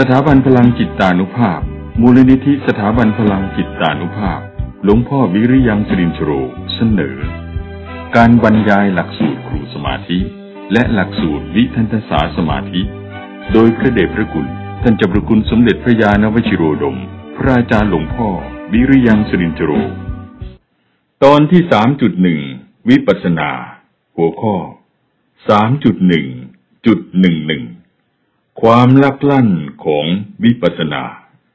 ถาบันพลังจิตานุภาพมูลนิธิสถาบันพลังจิตานุภาพหลวงพ่อวิริยังสิรินทโรเสนอการบรรยายหลักสูตรครูสมาธิและหลักสูตรวิทันตศาสตร์สมาธิโดยพระเดชพระคุณท่านเจ้าพระคุณสมเด็จพระญาณวชิโรดมพระอาจารย์หลวงพ่อวิริยังสิรินทโรตอนที่ 3.1 วิปัสสนาหัวข้อ 3.1.11 ความลักลั่นของวิปัสสนา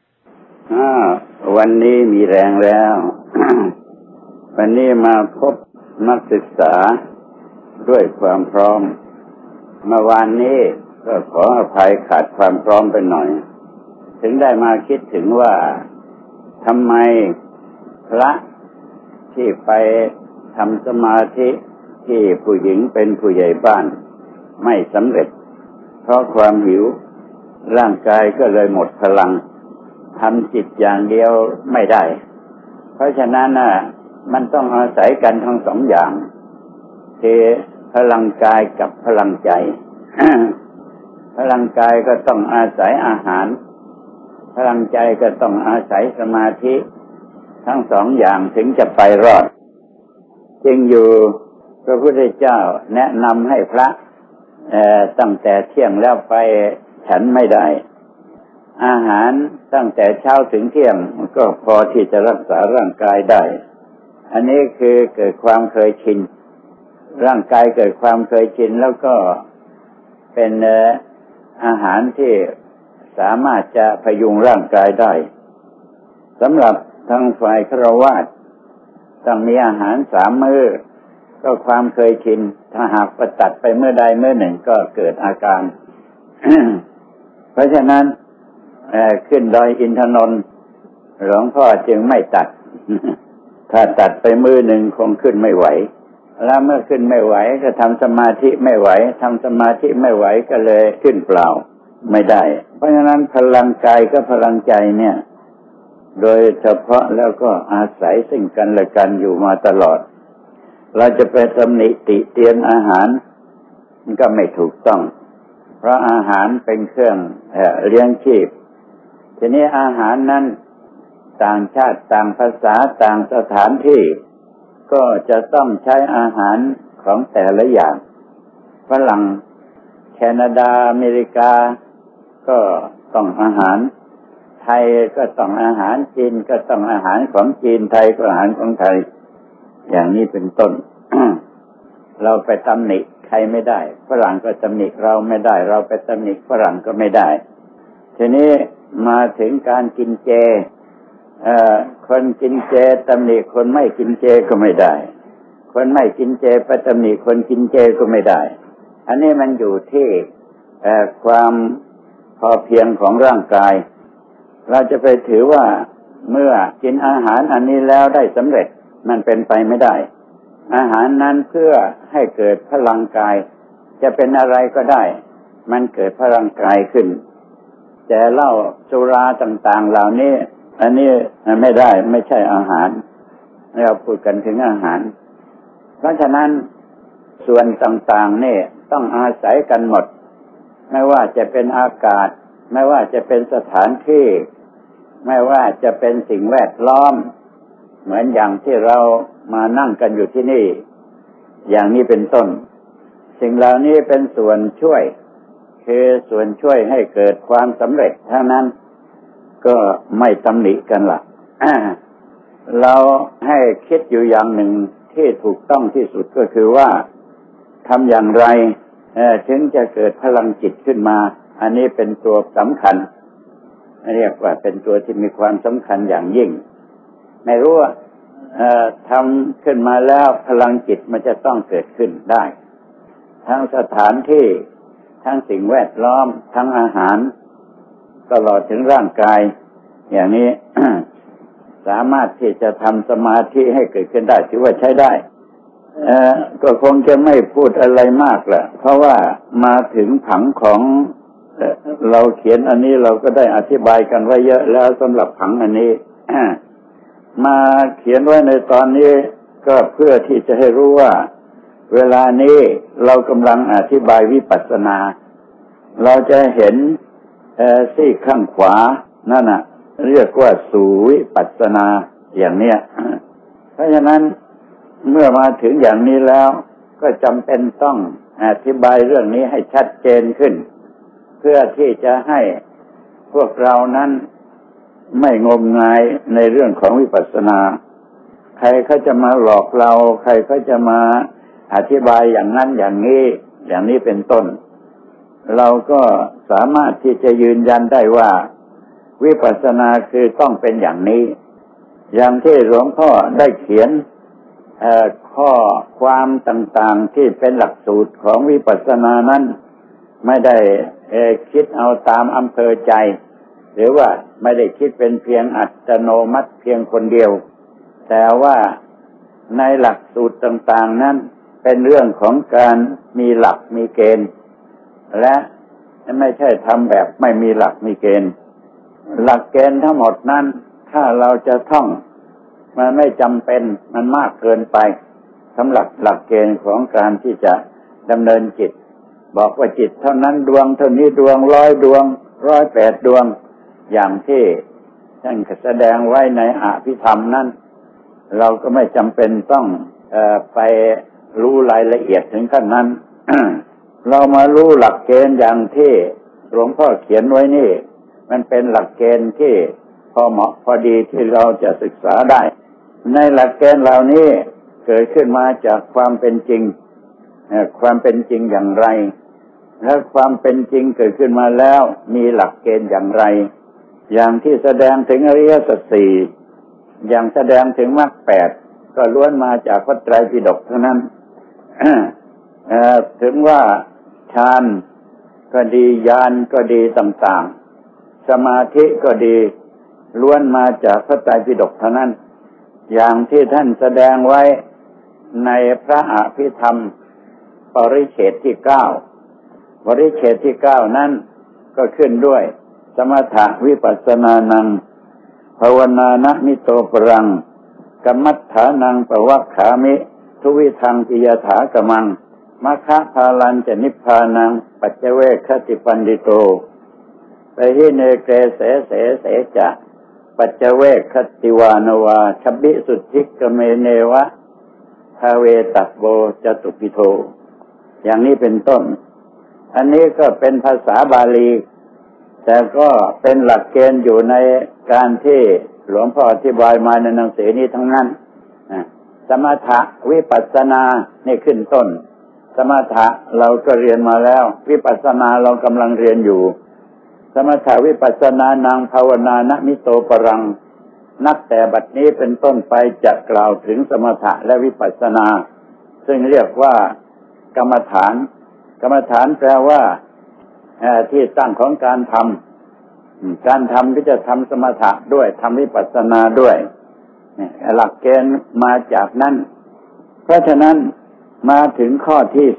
วันนี้มีแรงแล้ว วันนี้มาพบนักศึกษาด้วยความพร้อมเมื่อวานนี้ก็ขออภัยขาดความพร้อมไปหน่อยถึงได้มาคิดถึงว่าทำไมพระที่ไปทำสมาธิที่ผู้หญิงเป็นผู้ใหญ่บ้านไม่สำเร็จเพราะความหิวร่างกายก็เลยหมดพลังทำจิตอย่างเดียวไม่ได้เพราะฉะนั้นมันต้องอาศัยกันทั้งสองอย่างคือพลังกายกับพลังใจ พลังกายก็ต้องอาศัยอาหารพลังใจก็ต้องอาศัยสมาธิทั้งสองอย่างถึงจะไปรอดจึงอยู่พระพุทธเจ้าแนะนำให้พระตั้งแต่เที่ยงแล้วไปฉันไม่ได้อาหารตั้งแต่เช้าถึงเที่ยงก็พอที่จะรักษาร่างกายได้อันนี้คือเกิดความเคยชินร่างกายเกิดความเคยชินแล้วก็เป็นอาหารที่สามารถจะพยุงร่างกายได้สำหรับทางฝ่ายฆราวาสต้องมีอาหาร3 มื้อก็ความเคยชินถ้าหากประตัดไปเมื่อใดเมื่อหนึ่งก็เกิดอาการ เพราะฉะนั้นขึ้นดอยอินทนนท์หลวงพ่อจึงไม่ตัด ถ้าตัดไปมื้อหนึ่งคงขึ้นไม่ไหวแล้วเมื่อขึ้นไม่ไหวก็ทำสมาธิไม่ไหวทำสมาธิไม่ไหวก็เลยขึ้นเปล่าไม่ได้เพราะฉะนั้นพลังกายกับพลังใจเนี่ยโดยเฉพาะแล้วก็อาศัยซึ่งกันและกันอยู่มาตลอดเราจะไปตำหนิติเตียนอาหารมันก็ไม่ถูกต้องเพราะอาหารเป็นเครื่องเลี้ยงชีพทีนี้อาหารนั้นต่างชาติต่างภาษาต่างสถานที่ก็จะต้องใช้อาหารของแต่ละอย่างฝรั่งแคนาดาอเมริกาก็ต้องอาหารไทยก็ต้องอาหารจีนก็ต้องอาหารของจีนไทยก็อาหารของไทยอย่างนี้เป็นต้น เราไปตำหนิใครไม่ได้ฝรั่งก็ตำหนิเราไม่ได้เราไปตำหนิฝรั่งก็ไม่ได้ทีนี้มาถึงการกินเจคนกินเจตำหนิคนไม่กินเจก็ไม่ได้คนไม่กินเจไปตำหนิคนกินเจก็ไม่ได้อันนี้มันอยู่ที่ความพอเพียงของร่างกายเราจะไปถือว่าเมื่อกินอาหารอันนี้แล้วได้สำเร็จมันเป็นไปไม่ได้อาหารนั้นเพื่อให้เกิดพลังกายจะเป็นอะไรก็ได้มันเกิดพลังกายขึ้นแต่เหล้าสุราต่างๆเหล่านี้อันนี้ไม่ได้ไม่ใช่อาหารเราพูดกันถึงอาหารเพราะฉะนั้นส่วนต่างๆนี่ต้องอาศัยกันหมดไม่ว่าจะเป็นอากาศไม่ว่าจะเป็นสถานที่ไม่ว่าจะเป็นสิ่งแวดล้อมเหมือนอย่างที่เรามานั่งกันอยู่ที่นี่อย่างนี้เป็นต้นสิ่งเหล่านี้เป็นส่วนช่วยคือส่วนช่วยให้เกิดความสำเร็จทั้งนั้นก็ไม่ตำหนิกันล่ะ เราให้คิดอยู่อย่างหนึ่งที่ถูกต้องที่สุดก็คือว่าทำอย่างไรถึงจะเกิดพลังจิตขึ้นมาอันนี้เป็นตัวสำคัญเรียกว่าเป็นตัวที่มีความสำคัญอย่างยิ่งไม่รู้ว่าทำขึ้นมาแล้วพลังจิตมันจะต้องเกิดขึ้นได้ทั้งสถานที่ทั้งสิ่งแวดล้อมทั้งอาหารตลอดถึงร่างกายอย่างนี้ สามารถที่จะทำสมาธิให้เกิดขึ้นได้ถือว่าใช้ได้ก็คงจะไม่พูดอะไรมากแหละเพราะว่ามาถึงผังของเราเขียนอันนี้เราก็ได้อธิบายกันไว้เยอะแล้วสำหรับผังอันนี้ มาเขียนไว้ในตอนนี้ก็เพื่อที่จะให้รู้ว่าเวลานี้เรากำลังอธิบายวิปัสสนาเราจะเห็นซีกข้างขวานั่นน่ะเรียกว่าสู่วิปัสสนาอย่างเนี้ยเพราะฉะนั้นเมื่อมาถึงอย่างนี้แล้วก็จำเป็นต้องอธิบายเรื่องนี้ให้ชัดเจนขึ้นเพื่อที่จะให้พวกเรานั้นไม่งมงายในเรื่องของวิปัสสนาใครเขาจะมาหลอกเราใครเขาจะมาอธิบายอย่างนั้นอย่างนี้เป็นต้นเราก็สามารถที่จะยืนยันได้ว่าวิปัสสนาคือต้องเป็นอย่างนี้อย่างที่หลวงพ่อได้เขียนข้อความต่างๆที่เป็นหลักสูตรของวิปัสสนานั้นไม่ได้คิดเอาตามอำเภอใจหรือว่าไม่ได้คิดเป็นเพียงอัตโนมัติเพียงคนเดียวแต่ว่าในหลักสูตรต่างๆนั้นเป็นเรื่องของการมีหลักมีเกณฑ์และไม่ใช่ทำแบบไม่มีหลักมีเกณฑ์หลักเกณฑ์ทั้งหมดนั้นถ้าเราจะท่องมันไม่จำเป็นมันมากเกินไปสำหรับหลักเกณฑ์ของการที่จะดำเนินจิตบอกว่าจิตเท่านั้นดวงเท่านี้ดวง100 ดวง108 ดวงอย่างที่ท่านแสดงไว้ในอภิธรรมนั้นเราก็ไม่จำเป็นต้องไปรู้รายละเอียดถึงขั้นนั้น เรามารู้หลักเกณฑ์อย่างที่หลวงพ่อเขียนไว้นี่มันเป็นหลักเกณฑ์ที่พอเหมาะพอดีที่เราจะศึกษาได้ในหลักเกณฑ์เหล่านี้เกิดขึ้นมาจากความเป็นจริงความเป็นจริงอย่างไรและความเป็นจริงเกิดขึ้นมาแล้วมีหลักเกณฑ์อย่างไรอย่างที่แสดงถึงอริยสัจสี่อย่างแสดงถึงมรรค8ก็ล้วนมาจากพระไตรปิฎกเท่านั้น ถึงว่าฌานก็ดีญาณก็ดีต่างๆสมาธิก็ดีล้วนมาจากพระไตรปิฎกเท่านั้นอย่างที่ท่านแสดงไว้ในพระอภิธรรมปริเฉดที่9ปริเฉดที่9นั้นก็ขึ้นด้วยสมถะวิปัสสนานังภาวนานะมิโตปรังกัมมัฏฐานังปวัคขามิทุวิทังปิยถากมังมัคคะพาลันจะนิพพานังปัจเจเวคติปันดิโตปหิเนเกเสเสเสจะปัจเจเวคติวานวาชบิสุทธิกเมเนวะทาเวตัสโบจตุปิโทอย่างนี้เป็นต้นอันนี้ก็เป็นภาษาบาลีแต่ก็เป็นหลักเกณฑ์อยู่ในการที่หลวงพ่ออธิบายมาในหนังสือนี้ทั้งนั้นสมถะวิปัสสนานี่ขึ้นต้นสมถะเราก็เรียนมาแล้ววิปัสสนาเรากำลังเรียนอยู่สมถะวิปัสสนานังภาวนานะมิโตปรังนับแต่บัดนี้เป็นต้นไปจะกล่าวถึงสมถะและวิปัสสนาซึ่งเรียกว่ากรรมฐานกรรมฐานแปลว่าที่ตั้งของการทำก็จะทำสมถะด้วยทำวิปัสสนาด้วยหลักเกณฑ์มาจากนั้นเพราะฉะนั้นมาถึงข้อที่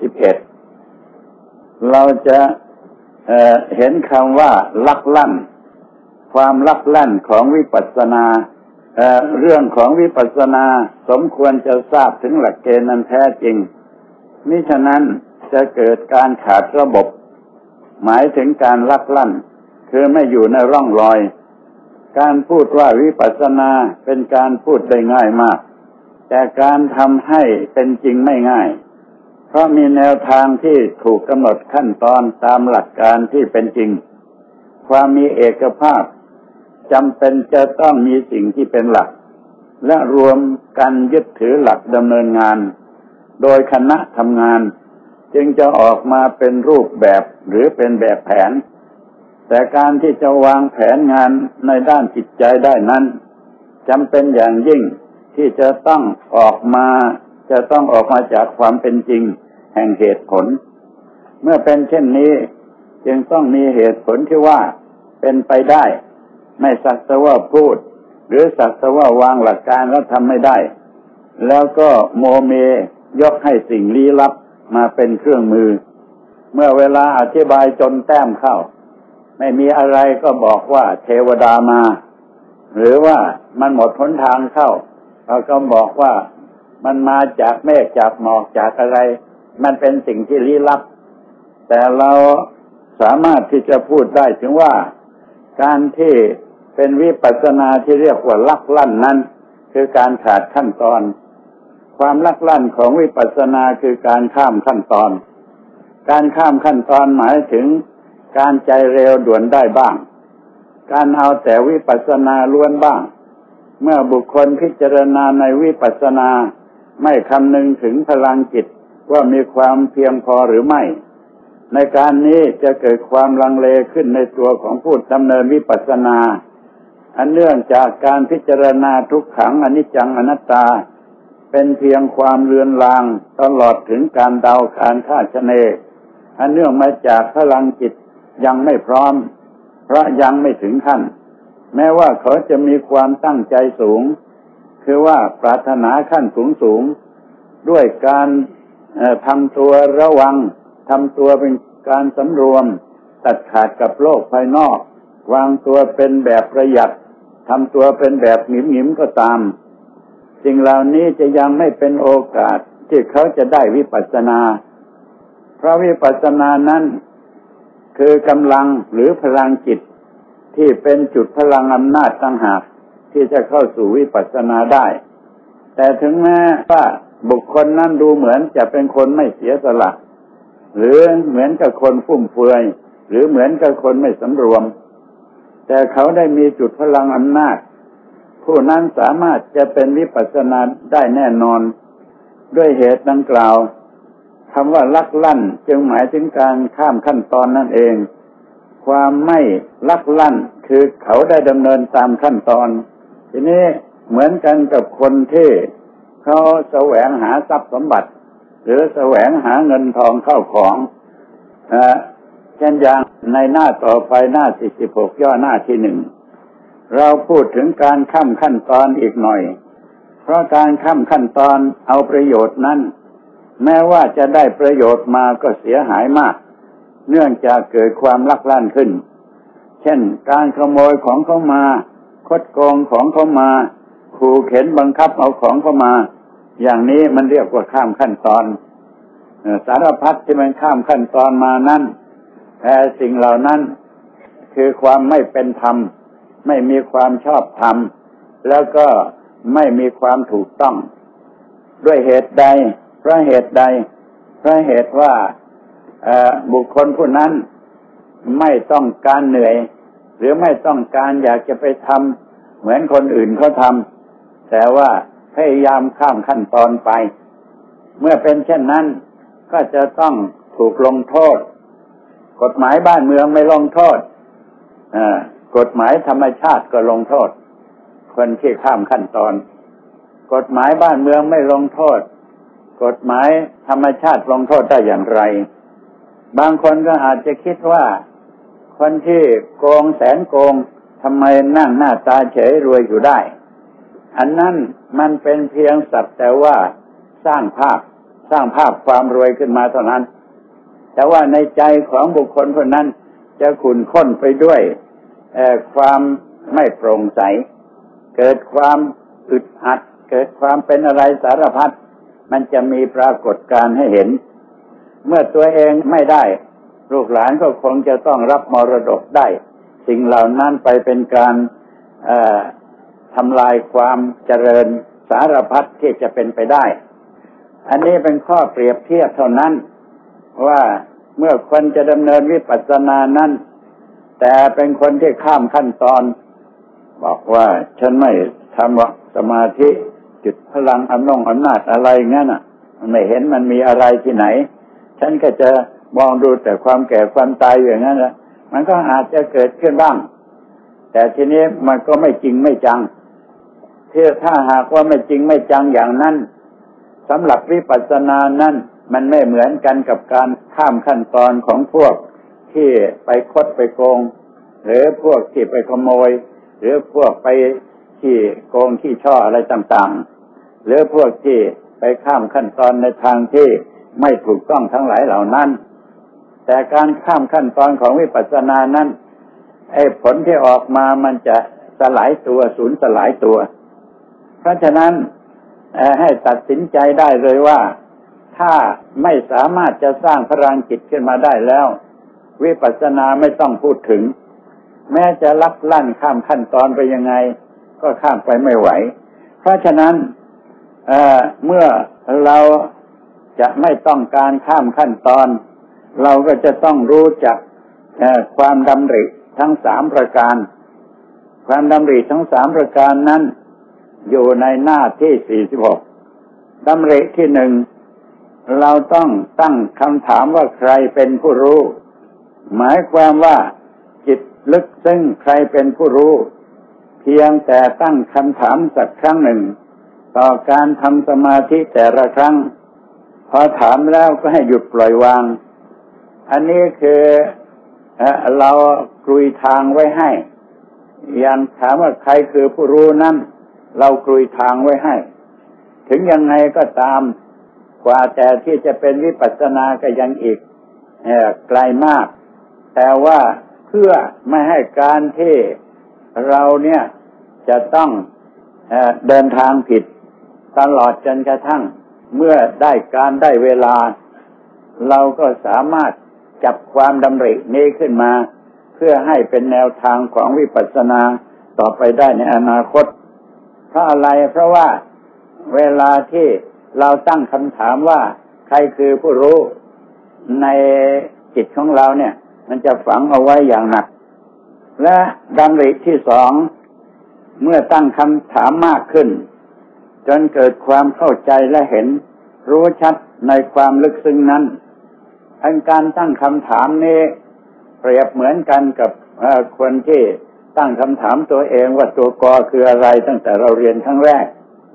11เราจะเห็นคำว่าลักลั่นความลักลั่นของวิปัสสนาเรื่องของวิปัสสนาสมควรจะทราบถึงหลักเกณฑ์นั้นแท้จริงมิฉะนั้นจะเกิดการขาดระบบหมายถึงการลักลั่นคือไม่อยู่ในร่องรอยการพูดว่าวิปัสสนาเป็นการพูดได้ง่ายมากแต่การทำให้เป็นจริงไม่ง่ายเพราะมีแนวทางที่ถูกกำหนดขั้นตอนตามหลักการที่เป็นจริงความมีเอกภาพจำเป็นจะต้องมีสิ่งที่เป็นหลักและรวมกันยึดถือหลักดำเนินงานโดยคณะทำงานจึงจะออกมาเป็นรูปแบบหรือเป็นแบบแผนแต่การที่จะวางแผนงานในด้านจิตใจได้นั้นจำเป็นอย่างยิ่งที่จะต้องออกมาจากความเป็นจริงแห่งเหตุผลเมื่อเป็นเช่นนี้จึงต้องมีเหตุผลที่ว่าเป็นไปได้ไม่สักแต่ว่าพูดหรือสักแต่ว่าวางหลักการแล้วทำไม่ได้แล้วก็โมเมยกให้สิ่งลี้ลับมาเป็นเครื่องมือเมื่อเวลาอธิบายจนแต้มเข้าไม่มีอะไรก็บอกว่าเทวดามาหรือว่ามันหมดหนทางเข้าเราก็บอกว่ามันมาจากเมฆจากหมอกจากอะไรมันเป็นสิ่งที่ลี้ลับแต่เราสามารถที่จะพูดได้ถึงว่าการที่เป็นวิปัสสนาที่เรียกว่าลักลั่นนั้นคือการขาดขั้นตอนความลักลั่นของวิปัสสนาคือการข้ามขั้นตอนการข้ามขั้นตอนหมายถึงการใจเร็วด่วนได้บ้างการเอาแต่วิปัสสนาล้วนบ้างเมื่อบุคคลพิจารณาในวิปัสสนาไม่คำนึงถึงพลังจิตว่ามีความเพียงพอหรือไม่ในการนี้จะเกิดความลังเลขึ้นในตัวของผู้ดำเนินวิปัสสนาอันเนื่องจากการพิจารณาทุกขังอนิจจังอนัตตาเป็นเพียงความเลือนลางตลอดถึงการเดาการคาดคะเนอันเนื่องมาจากพลังจิตยังไม่พร้อมเพราะยังไม่ถึงขั้นแม้ว่าเขาจะมีความตั้งใจสูงคือว่าปรารถนาขั้นสูงด้วยการทำตัวระวังทำตัวเป็นการสำรวมตัดขาดกับโลกภายนอกวางตัวเป็นแบบประหยัดทำตัวเป็นแบบหงิมๆก็ตามสิ่งเหล่านี้จะยังไม่เป็นโอกาสที่เขาจะได้วิปัสสนาเพราะวิปัสสนานั้นคือกำลังหรือพลังจิตที่เป็นจุดพลังอำนาจต่างหากที่จะเข้าสู่วิปัสสนาได้แต่ถึงแม้ว่าบุคคลนั้นดูเหมือนจะเป็นคนไม่เสียสละหรือเหมือนกับคนฟุ่มเฟือยหรือเหมือนกับคนไม่สำรวมแต่เขาได้มีจุดพลังอำนาจผู้นั้นสามารถจะเป็นวิปัสสนาได้แน่นอนด้วยเหตุดังกล่าวคำว่าลักลั่นจึงหมายถึงการข้ามขั้นตอนนั่นเองความไม่ลักลั่นคือเขาได้ดำเนินตามขั้นตอนทีนี้เหมือนกันกับคนที่เขาแสวงหาทรัพย์สมบัติหรือแสวงหาเงินทองเข้าของเช่นอย่างในหน้าต่อไปหน้า46ย่อหน้าที่1เราพูดถึงการข้ามขั้นตอนอีกหน่อยเพราะการข้ามขั้นตอนเอาประโยชน์นั้นแม้ว่าจะได้ประโยชน์มาก็เสียหายมากเนื่องจากเกิดความลักลั่นขึ้นเช่นการขโมยของเขามาคดโกงของเขามาขู่เข็นบังคับเอาของเขามาอย่างนี้มันเรียกว่าข้ามขั้นตอนสารพัดที่มันข้ามขั้นตอนมานั้นแต่สิ่งเหล่านั้นคือความไม่เป็นธรรมไม่มีความชอบธรรมแล้วก็ไม่มีความถูกต้องด้วยเหตุใดเพราะเหตุใดเพราะเหตุว่าบุคคลผู้นั้นไม่ต้องการเหนื่อยหรือไม่ต้องการอยากจะไปทำเหมือนคนอื่นเขาทำแต่ว่าพยายามข้ามขั้นตอนไปเมื่อเป็นเช่นนั้นก็จะต้องถูกลงโทษกฎหมายบ้านเมืองไม่ลงโทษกฎหมายธรรมชาติก็ลงโทษคนที่ข้ามขั้นตอนกฎหมายบ้านเมืองไม่ลงโทษกฎหมายธรรมชาติลงโทษได้อย่างไรบางคนก็อาจจะคิดว่าคนที่โกงแสนโกงทำไมนั่งหน้าตาเฉยรวยอยู่ได้อันนั้นมันเป็นเพียงสักแต่ว่าสร้างภาพความรวยขึ้นมาเท่านั้นแต่ว่าในใจของบุคคลคนนั้นจะขุ่นข้นไปด้วยความไม่โปร่งใสเกิดความอึดอัดเกิดความเป็นอะไรสารพัดมันจะมีปรากฏการณ์ให้เห็นเมื่อตัวเองไม่ได้ลูกหลานก็คงจะต้องรับมรดกได้สิ่งเหล่านั้นไปเป็นการทำลายความเจริญสารพัดที่จะเป็นไปได้อันนี้เป็นข้อเปรียบเทียบเท่านั้นว่าเมื่อคนจะดำเนินวิปัสสนานั้นแต่เป็นคนที่ข้ามขั้นตอนบอกว่าฉันไม่ทำสมาธิจุดพลังอำนาจอะไรงั้นน่ะไม่เห็นมันมีอะไรที่ไหนฉันก็จะมองดูแต่ความแก่ความตายอย่างนั้นแหละมันก็อาจจะเกิดขึ้นบ้างแต่ทีนี้มันก็ไม่จริงไม่จังถ้าหากว่าไม่จริงไม่จังอย่างนั้นสำหรับวิปัสสนานั้นมันไม่เหมือนกันกับการข้ามขั้นตอนของพวกที่ไปคดไปโกงหรือพวกที่ไปขโมยหรือพวกไปที่โกงที่ช่ออะไรต่างๆหรือพวกที่ไปข้ามขั้นตอนในทางที่ไม่ถูกต้องทั้งหลายเหล่านั้นแต่การข้ามขั้นตอนของวิปัสสนานั้นผลที่ออกมามันจะสลายตัวสูญสลายตัวเพราะฉะนั้นให้ตัดสินใจได้เลยว่าถ้าไม่สามารถจะสร้างพลังจิตขึ้นมาได้แล้ววิปัสสนาไม่ต้องพูดถึงแม้จะลักลั่นข้ามขั้นตอนไปยังไงก็ข้ามไปไม่ไหวเพราะฉะนั้นเมื่อเราจะไม่ต้องการข้ามขั้นตอนเราก็จะต้องรู้จักความดำริทั้ง3ประการความดำริทั้ง3ประการนั้นอยู่ในหน้าที่46ดำริที่1เราต้องตั้งคำถามว่าใครเป็นผู้รู้หมายความว่าจิตลึกซึ้งใครเป็นผู้รู้เพียงแต่ตั้งคำถามสักครั้งหนึ่งต่อการทำสมาธิแต่ละครั้งพอถามแล้วก็ให้หยุดปล่อยวางอันนี้คือเรากลุยทางไว้ให้อย่างถามว่าใครคือผู้รู้นั้นเรากลุยทางไว้ให้ถึงยังไงก็ตามกว่าแต่ที่จะเป็นวิปัสสนาก็ยังอีกไกลมากแต่ว่าเพื่อไม่ให้การที่เราเนี่ยจะต้องเดินทางผิดตลอดจนกระทั่งเมื่อได้การได้เวลาเราก็สามารถจับความดำรินี้ขึ้นมาเพื่อให้เป็นแนวทางของวิปัสสนาต่อไปได้ในอนาคตเพราะอะไรเพราะว่าเวลาที่เราตั้งคำถามว่าใครคือผู้รู้ในจิตของเราเนี่ยมันจะฝังเอาไว้อย่างหนักและดำริที่2เมื่อตั้งคำถามมากขึ้นจนเกิดความเข้าใจและเห็นรู้ชัดในความลึกซึ้งนั้นการตั้งคำถามนี้เปรียบเหมือนกันกับคนที่ตั้งคำถามตัวเองว่าตัวกอคืออะไรตั้งแต่เราเรียนครั้งแรก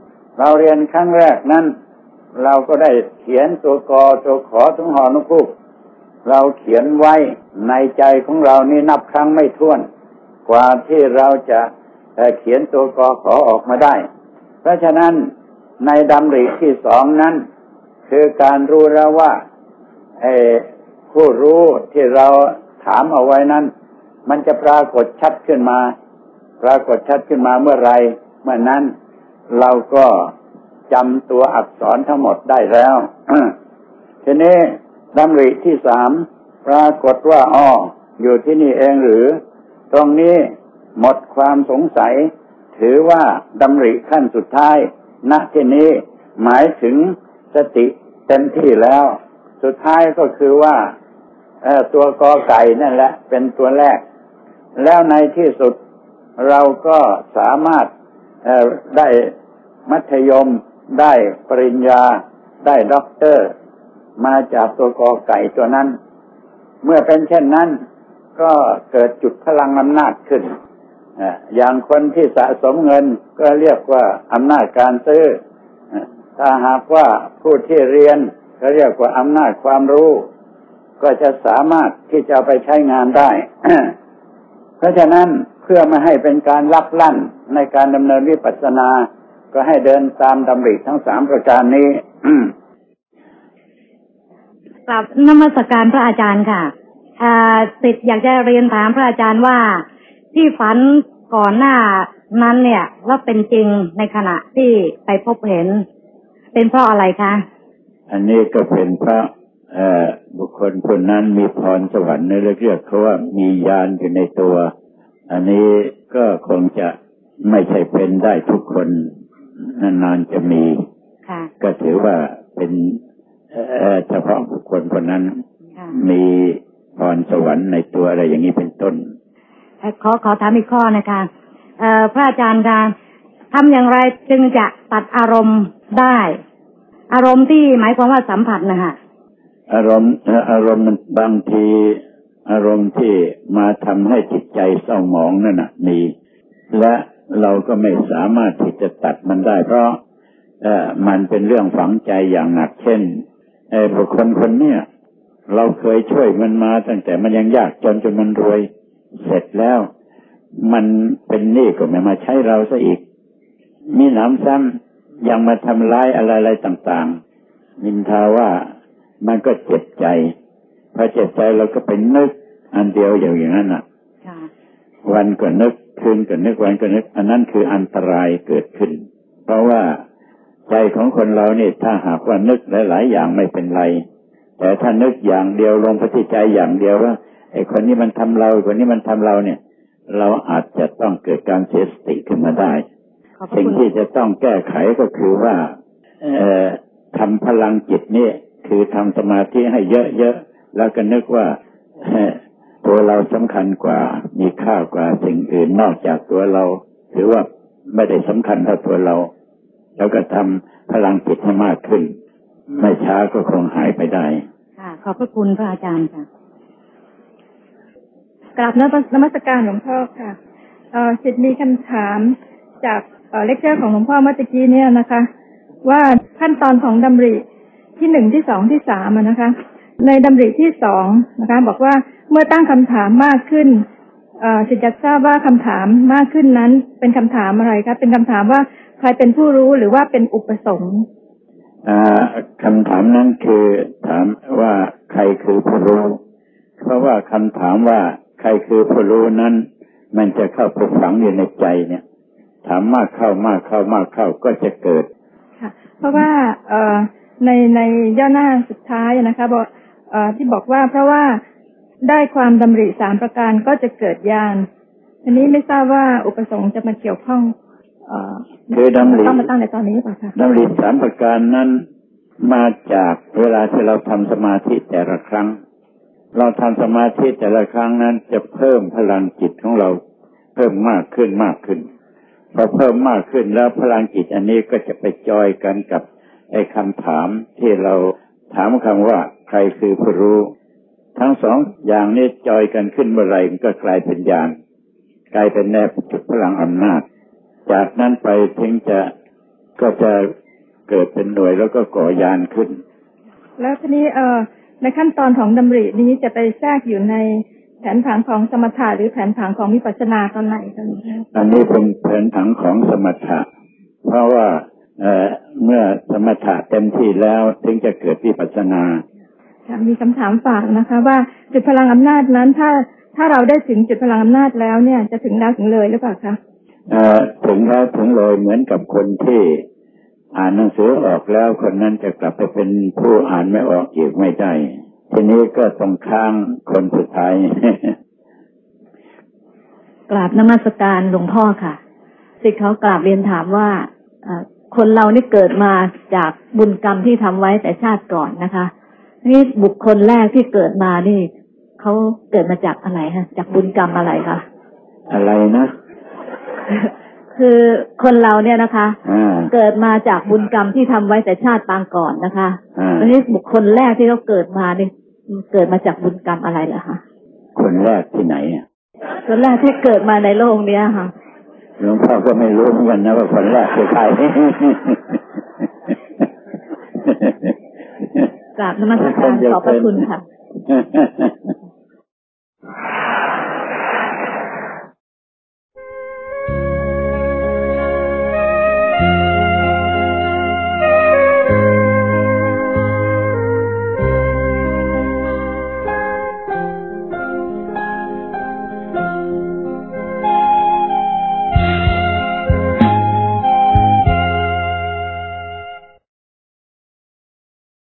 นั้นเราก็ได้เขียนตัวกอตัวขอตัวหอนุพูกเราเขียนไว้ในใจของเรานี่นับครั้งไม่ถ้วนกว่าที่เราจะเขียนตัวกอขอออกมาได้เพราะฉะนั้นในดำริที่2นั้นคือการรู้แล้วว่าผู้รู้ที่เราถามเอาไว้นั้นมันจะปรากฏชัดขึ้นมาเมื่อไรเมื่อนั้นเราก็จำตัวอักษรทั้งหมดได้แล้ว ทีนี้ดำริที่3ปรากฏว่าอยู่ที่นี่เองหรือตรงนี้หมดความสงสัยถือว่าดำริขั้นสุดท้ายณที่นี้หมายถึงสติเต็มที่แล้วสุดท้ายก็คือว่าตัวกอไก่นั่นแหละเป็นตัวแรกแล้วในที่สุดเราก็สามารถได้มัธยมได้ปริญญาได้ด็อกเตอร์มาจากตัวกอไก่ตัวนั้นเมื่อเป็นเช่นนั้นก็เกิดจุดพลังอำนาจขึ้นอย่างคนที่สะสมเงินก็เรียกว่าอำนาจการซื้อถ้าหากว่าผู้ที่เรียนก็เรียกว่าอำนาจความรู้ก็จะสามารถที่จะไปใช้งานได้ เพราะฉะนั้นเพื่อไม่ให้เป็นการลักลั่นในการดำเนินวิปัสสนาก็ให้เดินตามดำริทั้ง3ประการนี้กราบนมัสการพระอาจารย์ค่ะศิษย์อยากจะเรียนถามพระอาจารย์ว่าที่ฝันก่อนหน้านั้นเนี่ยแล้วเป็นจริงในขณะที่ไปพบเห็นเป็นเพราะอะไรคะอันนี้ก็เป็นเพราะบุคคลคนนั้นมีพรสวรรค์เรียกเขาว่ามีญาณอยู่ในตัวอันนี้ก็คงจะไม่ใช่เป็นได้ทุกคนนานๆจะมีก็ถือว่าเป็นเฉพาะบุคคลคนนั้นมีพรสวรรค์ในตัวอะไรอย่างนี้เป็นต้นขอถามอีกข้อนะคะพระอาจารย์คะทำอย่างไรจึงจะตัดอารมณ์ได้อารมณ์ที่หมายความว่าสัมผัสนะคะอารมณ์มันบางทีอารมณ์ที่มาทำให้จิตใจเศร้าหมองนั่นน่ะมีและเราก็ไม่สามารถที่จะตัดมันได้เพราะมันเป็นเรื่องฝังใจอย่างหนักเช่นบุคคลคนเนี้ยเราเคยช่วยมันมาตั้งแต่มันยังยากจนมันรวยเสร็จแล้วมันเป็นหนี้ก็ไม่มาใช้เราซะอีกมีหนำซ้ำยังมาทำร้ายอะไรๆต่างๆนินทาว่ามันก็เจ็บใจพอเจ็บใจเราก็ไปนึกอันเดียวอย่างนั้นน่ะวันก็นึกคืนก็นึกวันก็นึกอันนั้นคืออันตรายเกิดขึ้นเพราะว่าใจของคนเรานี่ถ้าหากว่านึกหลายๆอย่างไม่เป็นไรแต่ถ้านึกอย่างเดียวลงไปที่ใจอย่างเดียวว่าไอ้คนนี้มันทำเราคนนี้มันทำเราเนี่ยเราอาจจะต้องเกิดการเสียสติขึ้นมาได้สิ่งที่จะต้องแก้ไขก็คือว่าทำพลังจิตนี่คือทำสมาธิให้เยอะๆแล้วก็นึกว่าตัวเราสำคัญกว่ามีค่ากว่าสิ่งอื่นนอกจากตัวเราหรือว่าไม่ได้สำคัญเท่าตัวเราแล้วก็ทำพลังจิตให้มากขึ้นไม่ช้าก็คงหายไปได้ค่ะขอบพระคุณพระอาจารย์ค่ะกราบนมัสการหลวงพ่อค่ะศิษย์มีคำถามจากเลคเชอร์ของหลวงพ่อเมื่อกี้เนี่ยนะคะว่าขั้นตอนของดำริที่1ที่2ที่3นะคะในดำริที่2นะคะบอกว่าเมื่อตั้งคำถามมากขึ้นศิษย์อยากทราบว่าคำถามมากขึ้นนั้นเป็นคำถามอะไรคะเป็นคำถามว่าใครเป็นผู้รู้หรือว่าเป็นอุปสงค์คำถามนั้นคือถามว่าใครคือผู้รู้เพราะว่าคำถามว่าใครคือผู้รู้นั้นมันจะเข้าไปฝังอยู่ในใจเนี่ยถามมากเข้าก็จะเกิดค่ะเพราะว่าในย่อหน้าสุดท้ายนะคะบอกที่บอกว่าเพราะว่าได้ความดำริ3ประการก็จะเกิดญาณอันนี้ไม่ทราบว่าอุปสงค์จะมาเกี่ยวข้องคือดำริต้องมาตั้งในตอนนี้ป่ะคะดำริ3ประการนั้นมาจากเวลาที่เราทำสมาธิแต่ละครั้งเราทำสมาธิแต่ละครั้งนั้นจะเพิ่มพลังจิตของเราเพิ่มมากขึ้นพอเพิ่มมากขึ้นแล้วพลังจิตอันนี้ก็จะไปจอยกันกับไอ้คำถามที่เราถามคำว่าใครคือผู้รู้ทั้งสองอย่างนี้จอยกันขึ้นเมื่อไรมันก็กลายเป็นญาณกลายเป็นแนบจุดพลังอำนาจจากนั้นไปถึงก็จะเกิดเป็นหน่วยแล้วก็ก่อญาณขึ้นแล้วทีนี้ในขั้นตอนของดำรินี้จะไปแทรกอยู่ในแผนผังของสมถะหรือแผนผังของวิปัสสนาตอนไหนกันอันนี้เป็นแผนผังของสมถะเพราะว่าเมื่อสมถะเต็มที่แล้วถึงจะเกิดวิปัสสนามีคำถามฝากนะคะว่าจุดพลังอำนาจนั้นถ้าเราได้ถึงจุดพลังอำนาจแล้วเนี่ยจะถึงแล้วถึงเลยหรือเปล่าคะถึงแล้วถึงเลยเหมือนกับคนที่อ่านหนังสือออกแล้วคนนั้นจะกลับไปเป็นผู้อ่านไม่ออกอีกไม่ได้ทีนี้ก็ต้องค้างคนสุดท้ายกราบนมัสการหลวงพ่อค่ะศิษย์เขากราบเรียนถามว่าคนเรานี่เกิดมาจากบุญกรรมที่ทำไว้แต่ชาติก่อนนะคะนี่บุคคลแรกที่เกิดมานี่เขาเกิดมาจากอะไรคะจากบุญกรรมอะไรคะอะไรนะคือคนเราเนี่ยนะคะเกิดมาจากบุญกรรมที่ทำไว้แต่ชาติปางก่อนนะคะแล้วนี่บุคคลแรกที่เขาเกิดมานี่เกิดมาจากบุญกรรมอะไรเหรอคะคนแรกที่ไหนคนแรกที่เกิดมาในโลกเนี้ยค่ะหลวงพ่อก็ไม่รู้เหมือนกันนะว่าคนแรกคือใครกราบนมัสการขอบพระคุณค่ะ